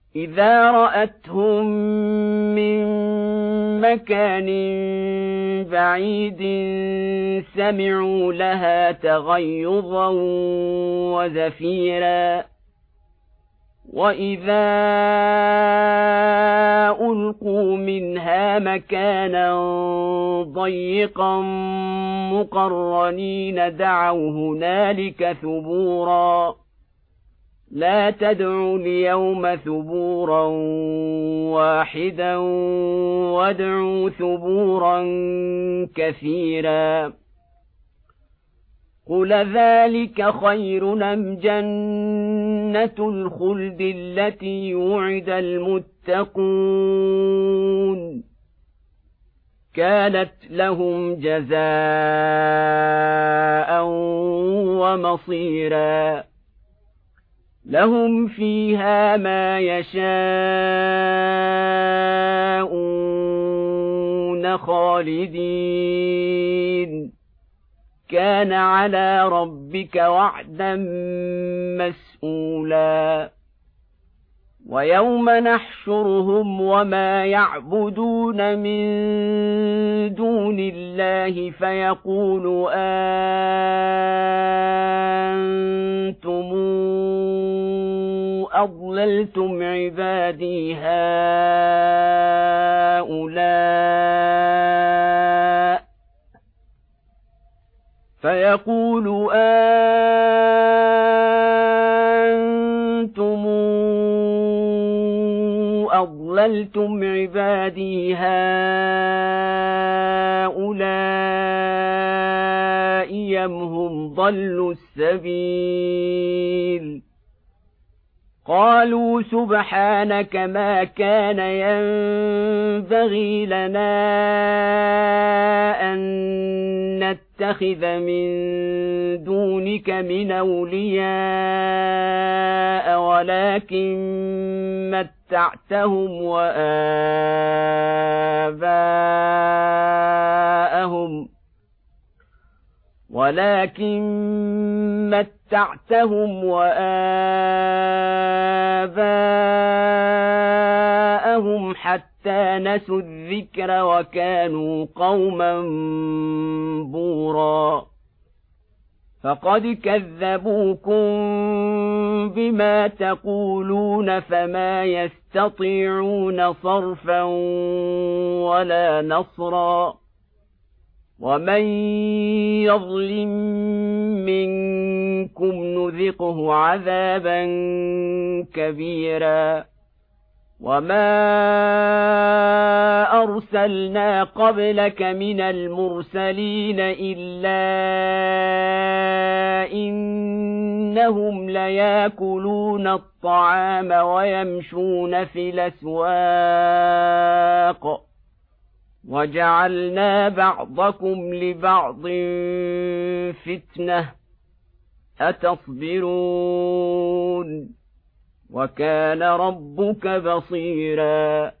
إذا رأتهم من مكان بعيد سمعوا لها تغيظا وزفيرا وإذا ألقوا منها مكانا ضيقا مقرنين دعوا هنالك ثبورا لا تدعوا اليوم ثبورا واحدا وادعوا ثبورا كثيرا قل ذلك خير أم جنة الخلد التي وعد المتقون كانت لهم جزاء ومصيرا لهم فيها ما يشاءون خالدين كان على ربك وعدا مسئولا ويوم نحشرهم وما يعبدون من دون الله فيقول أنتم أضللتم عبادي هؤلاء فيقول أنتم أضللتم عبادي هؤلاء أم هم ضلوا السبيل قالوا سبحانك ما كان ينبغي لنا أن نتخذ من دونك من أولياء ولكن متعتهم وآباءهم حتى نسوا الذكر وكانوا قوما بورا فقد كذبوكم بما تقولون فما يستطيعون صرفا ولا نصرا ومن يظلم منكم نذقه عذابا كبيرا وما أرسلنا قبلك من المرسلين إلا إنهم ليأكلون الطعام ويمشون في الأسواق وجعلنا بعضكم لبعض فتنة أتصبرون وكان ربك بصيرا